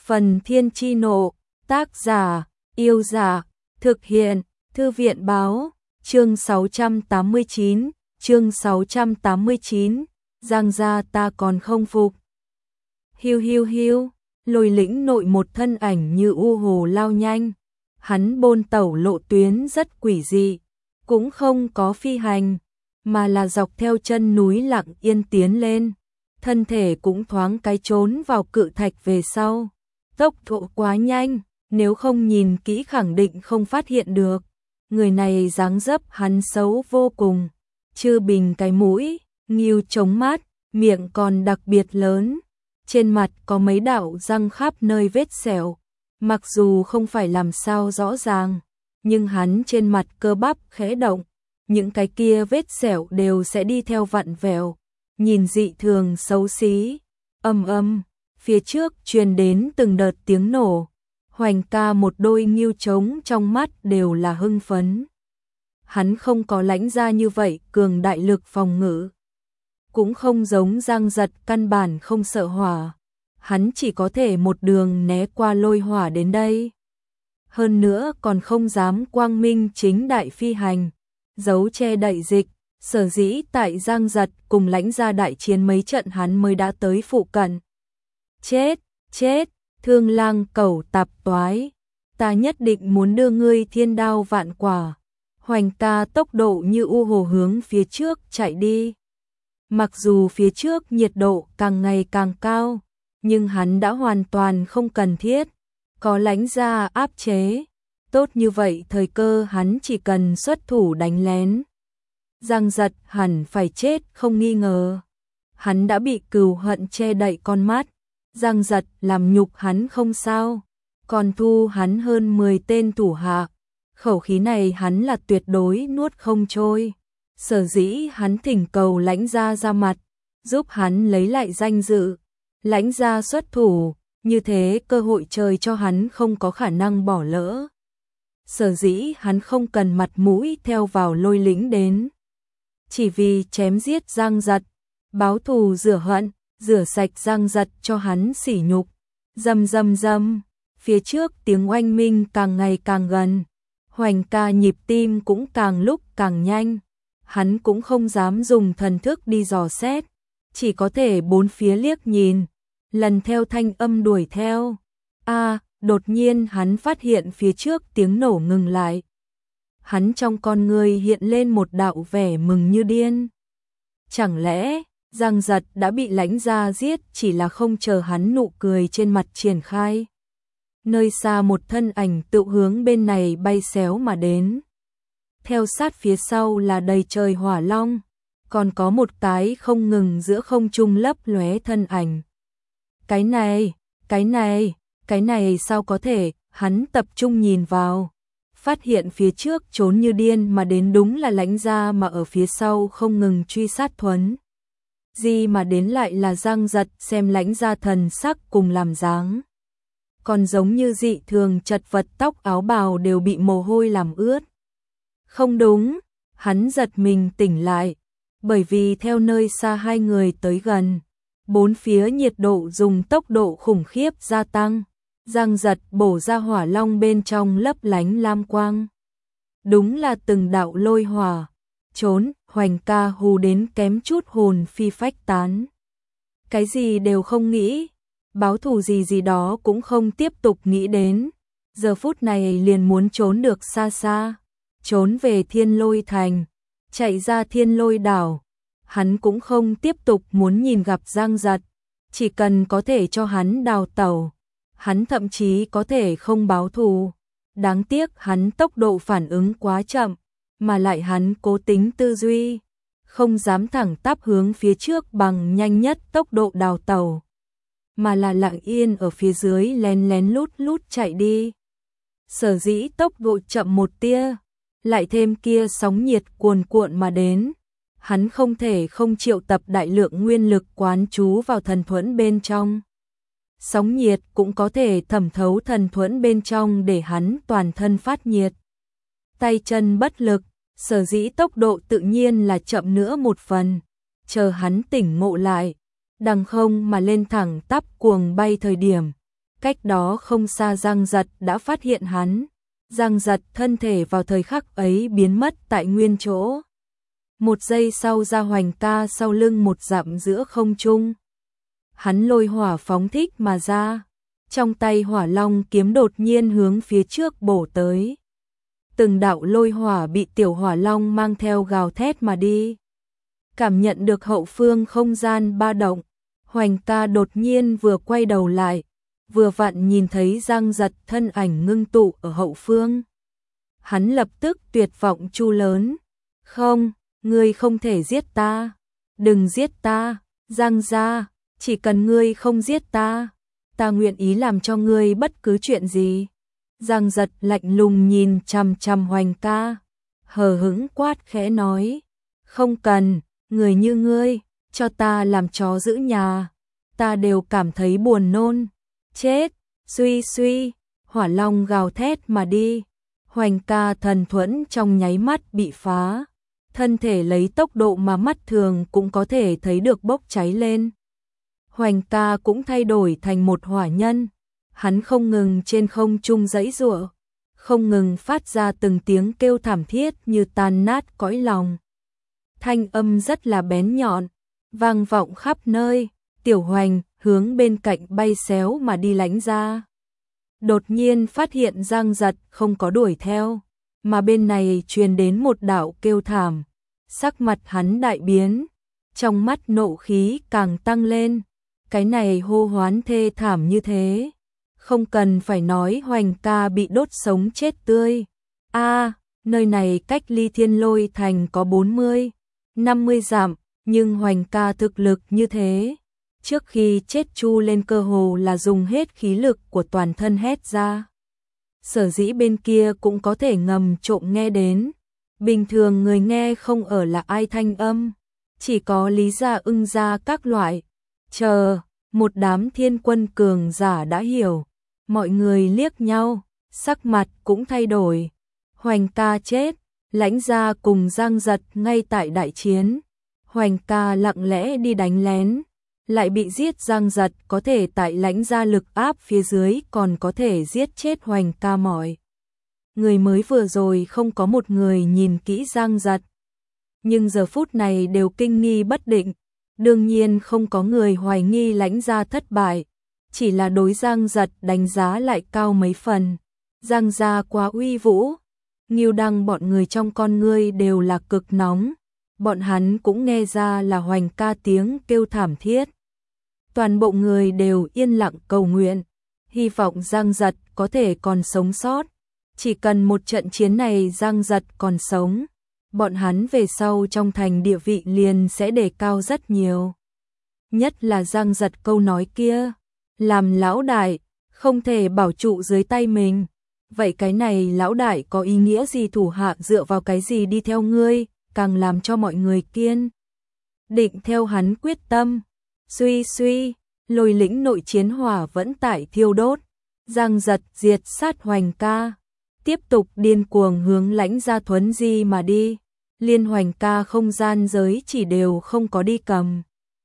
Phần Thiên Chi Nộ, tác giả, Yêu Dạ, thực hiện, Thư viện Báo, chương 689, Giang gia ta còn không phục. Hiu hiu hiu, Lôi Lĩnh nội một thân ảnh như u hồ lao nhanh, hắn bôn tẩu lộ tuyến rất quỷ dị, cũng không có phi hành, mà là dọc theo chân núi lặng yên tiến lên, thân thể cũng thoáng cái trốn vào cự thạch về sau. Tốc độ quá nhanh, nếu không nhìn kỹ khẳng định không phát hiện được. Người này dáng dấp hắn xấu vô cùng, chư bình cái mũi, nghêu trống mát, miệng còn đặc biệt lớn. Trên mặt có mấy đạo răng khắp nơi vết sẹo, mặc dù không phải làm sao rõ ràng, nhưng hắn trên mặt cơ bắp khẽ động, những cái kia vết sẹo đều sẽ đi theo vặn vẹo, nhìn dị thường xấu xí. Ầm ầm, phía trước truyền đến từng đợt tiếng nổ. Hoành ca một đôi nghêu trống trong mắt đều là hưng phấn. Hắn không có Lãnh gia như vậy cường đại lực phòng ngự, cũng không giống Giang Giật căn bản không sợ hỏa, hắn chỉ có thể một đường né qua lôi hỏa đến đây. Hơn nữa còn không dám quang minh chính đại phi hành, giấu che đậy dịch, sở dĩ tại Giang Giật cùng Lãnh gia đại chiến mấy trận hắn mới đã tới phụ cận. Chết, chết, Thương Lang cẩu tạp toái, ta nhất định muốn đưa ngươi thiên đao vạn quả. Hoành ca tốc độ như u hồ hướng phía trước chạy đi. Mặc dù phía trước nhiệt độ càng ngày càng cao, nhưng hắn đã hoàn toàn không cần thiết, có Lãnh gia áp chế. Tốt như vậy thời cơ hắn chỉ cần xuất thủ đánh lén. Giang Giật hẳn phải chết không nghi ngờ. Hắn đã bị cừu hận che đậy con mắt. Giang Giật làm nhục hắn không sao, còn thu hắn hơn 10 tên thủ hạ. Khẩu khí này hắn là tuyệt đối nuốt không trôi. Sở dĩ hắn thỉnh cầu Lãnh gia ra mặt, giúp hắn lấy lại danh dự. Lãnh gia xuất thủ, như thế cơ hội trời cho hắn không có khả năng bỏ lỡ. Sở dĩ hắn không cần mặt mũi theo vào Lôi Lĩnh đến, chỉ vì chém giết Giang Giật, báo thù rửa hận, rửa sạch Giang Giật cho hắn sỉ nhục. Rầm rầm rầm, phía trước tiếng oanh minh càng ngày càng gần. Hoành ca nhịp tim cũng càng lúc càng nhanh. Hắn cũng không dám dùng thần thức đi dò xét, chỉ có thể bốn phía liếc nhìn, lần theo thanh âm đuổi theo. Đột nhiên hắn phát hiện phía trước tiếng nổ ngừng lại. Hắn trong con người hiện lên một đạo vẻ mừng như điên. Chẳng lẽ Giang Giật đã bị Lãnh gia giết, chỉ là không chờ hắn nụ cười trên mặt triển khai. Nơi xa một thân ảnh tự hướng bên này bay xéo mà đến. Theo sát phía sau là đầy trời hỏa long, còn có một cái không ngừng giữa không trung lấp lóe thân ảnh. Cái này sao có thể? Hắn tập trung nhìn vào, phát hiện phía trước trốn như điên mà đến đúng là Lãnh gia, mà ở phía sau không ngừng truy sát Thuấn Di mà đến lại là Giang Giật. Xem Lãnh gia thần sắc cùng làm dáng, còn giống như dị thường chật vật, tóc áo bào đều bị mồ hôi làm ướt. Không đúng, hắn giật mình tỉnh lại, bởi vì theo nơi xa hai người tới gần, bốn phía nhiệt độ dùng tốc độ khủng khiếp gia tăng. Giang Giật bổ ra hỏa long bên trong lấp lánh lam quang, đúng là từng đạo lôi hỏa. Trốn, Hoành ca hù đến kém chút hồn phi phách tán. Cái gì đều không nghĩ, báo thù gì đó cũng không tiếp tục nghĩ đến. Giờ phút này liền muốn trốn được xa xa, trốn về Thiên Lôi Thành, chạy ra Thiên Lôi đảo. Hắn cũng không tiếp tục muốn nhìn gặp Giang Giật, chỉ cần có thể cho hắn đào tẩu, hắn thậm chí có thể không báo thù. Đáng tiếc hắn tốc độ phản ứng quá chậm, mà lại hắn cố tính tư duy, không dám thẳng tắp hướng phía trước bằng nhanh nhất tốc độ đào tẩu, mà là lặng yên ở phía dưới lén lén lút lút chạy đi. Sở dĩ tốc độ chậm một tia, lại thêm kia sóng nhiệt cuồn cuộn mà đến, hắn không thể không triệu tập đại lượng nguyên lực quán trú vào thần thuẫn bên trong. Sóng nhiệt cũng có thể thẩm thấu thần thuẫn bên trong để hắn toàn thân phát nhiệt. Tay chân bất lực, sở dĩ tốc độ tự nhiên là chậm nữa một phần. Chờ hắn tỉnh ngộ lại, đằng không mà lên thẳng tắp cuồng bay thời điểm, Cách đó không xa Giang Giật đã phát hiện hắn. Giang Giật thân thể vào thời khắc ấy biến mất tại nguyên chỗ. Một giây sau ra Hoành ca sau lưng một dặm giữa không trung. Hắn lôi hỏa phóng thích mà ra. Trong tay hỏa long kiếm đột nhiên hướng phía trước bổ tới. Từng đạo lôi hỏa bị tiểu hỏa long mang theo gào thét mà đi. Cảm nhận được hậu phương không gian ba động, Hoành ca đột nhiên vừa quay đầu lại, vừa vặn nhìn thấy Giang Giật thân ảnh ngưng tụ ở hậu phương. Hắn lập tức tuyệt vọng chu lớn, không, ngươi không thể giết ta, đừng giết ta, Giang gia, chỉ cần ngươi không giết ta, ta nguyện ý làm cho ngươi bất cứ chuyện gì. Giang Giật lạnh lùng nhìn chằm chằm Hoành ca, hờ hững quát khẽ nói, không cần, người như ngươi, cho ta làm chó giữ nhà, ta đều cảm thấy buồn nôn, chết, suy suy, hỏa long gào thét mà đi, Hoành ca thần thuẫn trong nháy mắt bị phá, thân thể lấy tốc độ mà mắt thường cũng có thể thấy được bốc cháy lên. Hoành ca cũng thay đổi thành một hỏa nhân, hắn không ngừng trên không trung giãy giụa, không ngừng phát ra từng tiếng kêu thảm thiết như tan nát cõi lòng. Thanh âm rất là bén nhọn, vang vọng khắp nơi, Tiểu Hoành hướng bên cạnh bay xéo mà đi Lãnh Gia. Đột nhiên phát hiện Giang Giật không có đuổi theo, mà bên này truyền đến một đạo kêu thảm, sắc mặt hắn đại biến, trong mắt nộ khí càng tăng lên, cái này hô hoán thê thảm như thế. Không cần phải nói Hoành ca bị đốt sống chết tươi. Nơi này cách ly Thiên Lôi Thành có 40-50 dặm, nhưng Hoành ca thực lực như thế. Trước khi chết chu lên cơ hồ là dùng hết khí lực của toàn thân hét ra. Sở dĩ bên kia cũng có thể ngầm trộm nghe đến. Bình thường người nghe không ở là ai thanh âm, chỉ có Lý Gia Ưng gia các loại. Chờ, một đám thiên quân cường giả đã hiểu. Mọi người liếc nhau, sắc mặt cũng thay đổi. Hoành ca chết, Lãnh Gia cùng Giang Giật ngay tại đại chiến. Hoành ca lặng lẽ đi đánh lén, lại bị giết. Giang Giật có thể tại Lãnh Gia lực áp phía dưới còn có thể giết chết Hoành ca. Mọi người mới vừa rồi không có một người nhìn kỹ Giang Giật, nhưng giờ phút này đều kinh nghi bất định. Đương nhiên không có người hoài nghi Lãnh Gia thất bại, chỉ là đối Giang Giật đánh giá lại cao mấy phần. Giang gia quá uy vũ, Ngưu Đăng bọn người trong con ngươi đều là cực nóng, bọn hắn cũng nghe ra là Hoành ca tiếng kêu thảm thiết. Toàn bộ người đều yên lặng cầu nguyện, hy vọng Giang Giật có thể còn sống sót. Chỉ cần một trận chiến này Giang Giật còn sống, bọn hắn về sau trong thành địa vị liền sẽ đề cao rất nhiều. Nhất là Giang Giật câu nói kia, làm lão đại, không thể bảo trụ dưới tay mình. Vậy cái này lão đại có ý nghĩa gì, thủ hạ dựa vào cái gì đi theo ngươi, càng làm cho mọi người kiên định theo hắn quyết tâm. Suy suy, Lôi lĩnh nội chiến hỏa vẫn tại thiêu đốt. Giang Giật diệt sát Hoành ca, tiếp tục điên cuồng hướng Lãnh Gia thuấn di mà đi. Liên Hoành ca không gian giới chỉ đều không có đi cầm.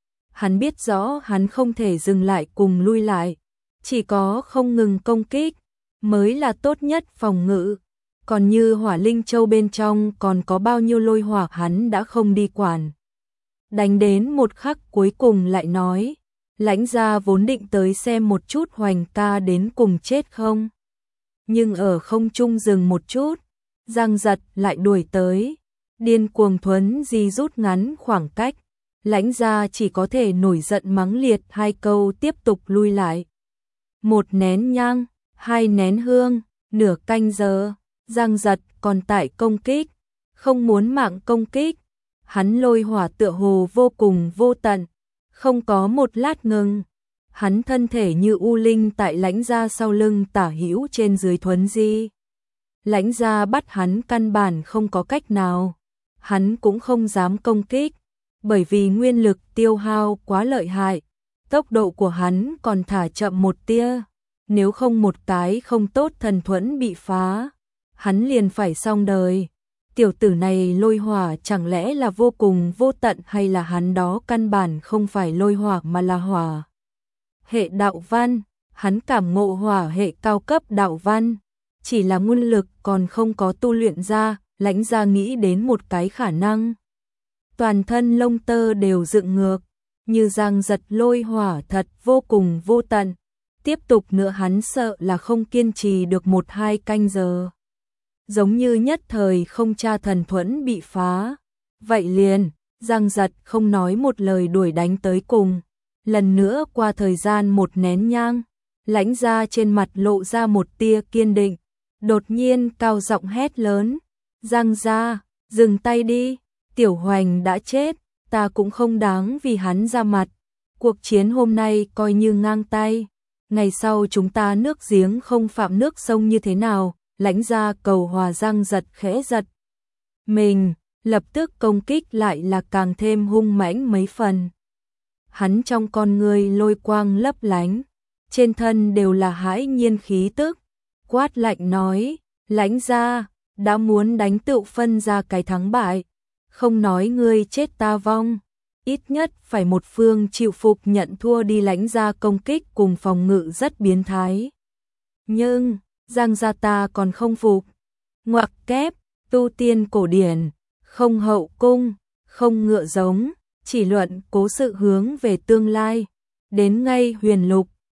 Hắn biết rõ hắn không thể dừng lại cùng lui lại, chỉ có không ngừng công kích mới là tốt nhất phòng ngự. Còn như Hỏa Linh Châu bên trong còn có bao nhiêu lôi hỏa hắn đã không đi quản. Đánh đến một khắc cuối cùng lại nói, Lãnh Gia vốn định tới xem một chút Hoành ca đến cùng chết không. Nhưng ở không trung dừng một chút, Giang Giật lại đuổi tới, điên cuồng thuấn di rút ngắn khoảng cách. Lãnh Gia chỉ có thể nổi giận mắng liệt hai câu tiếp tục lui lại. Một nén nhang, hai nén hương, nửa canh giờ, Giang Giật còn tại công kích, không muốn mạng công kích. Hắn lôi hỏa tựa hồ vô cùng vô tận, không có một lát ngừng. Hắn thân thể như u linh tại Lãnh Gia sau lưng tả hữu trên dưới thuấn di. Lãnh Gia bắt hắn căn bản không có cách nào, hắn cũng không dám công kích, bởi vì nguyên lực tiêu hao quá lợi hại, tốc độ của hắn còn thả chậm một tia, nếu không một cái không tốt thần thuẫn bị phá, hắn liền phải xong đời. Tiểu tử này lôi hỏa chẳng lẽ là vô cùng vô tận, hay là hắn đó căn bản không phải lôi hỏa mà là hỏa hệ đạo văn. hắn cảm ngộ hỏa hệ cao cấp đạo văn, chỉ là nguyên lực còn không có tu luyện ra, Lãnh Gia nghĩ đến một cái khả năng. Toàn thân lông tơ đều dựng ngược, như Giang Giật lôi hỏa thật vô cùng vô tận. Tiếp tục nữa hắn sợ là không kiên trì được 1-2 canh giờ. Giống như nhất thời không cha thần thuẫn bị phá. Vậy liền, Giang Giật không nói một lời đuổi đánh tới cùng. Lần nữa qua thời gian một nén nhang, Lãnh Gia trên mặt lộ ra một tia kiên định. Đột nhiên cao giọng hét lớn. Giang Gia, dừng tay đi, Tiểu Hoành đã chết, ta cũng không đáng vì hắn ra mặt. Cuộc chiến hôm nay coi như ngang tay. Ngày sau chúng ta nước giếng không phạm nước sông như thế nào? Lãnh Gia cầu hòa. Giang Giật khẽ giật mình, lập tức công kích lại là càng thêm hung mãnh mấy phần. Hắn trong con người lôi quang lấp lánh, trên thân đều là hãi nhiên khí tức, quát lạnh nói, Lãnh Gia, đã muốn đánh tựu phân ra cái thắng bại, không nói ngươi chết ta vong, ít nhất phải một phương chịu phục nhận thua đi. Lãnh Gia công kích cùng phòng ngự rất biến thái. Nhưng, Giang Gia ta còn không phục. Ngoặc kép, tu tiên cổ điển, không hậu cung, không ngựa giống, chỉ luận cố sự hướng về tương lai. Đến ngay huyền lục,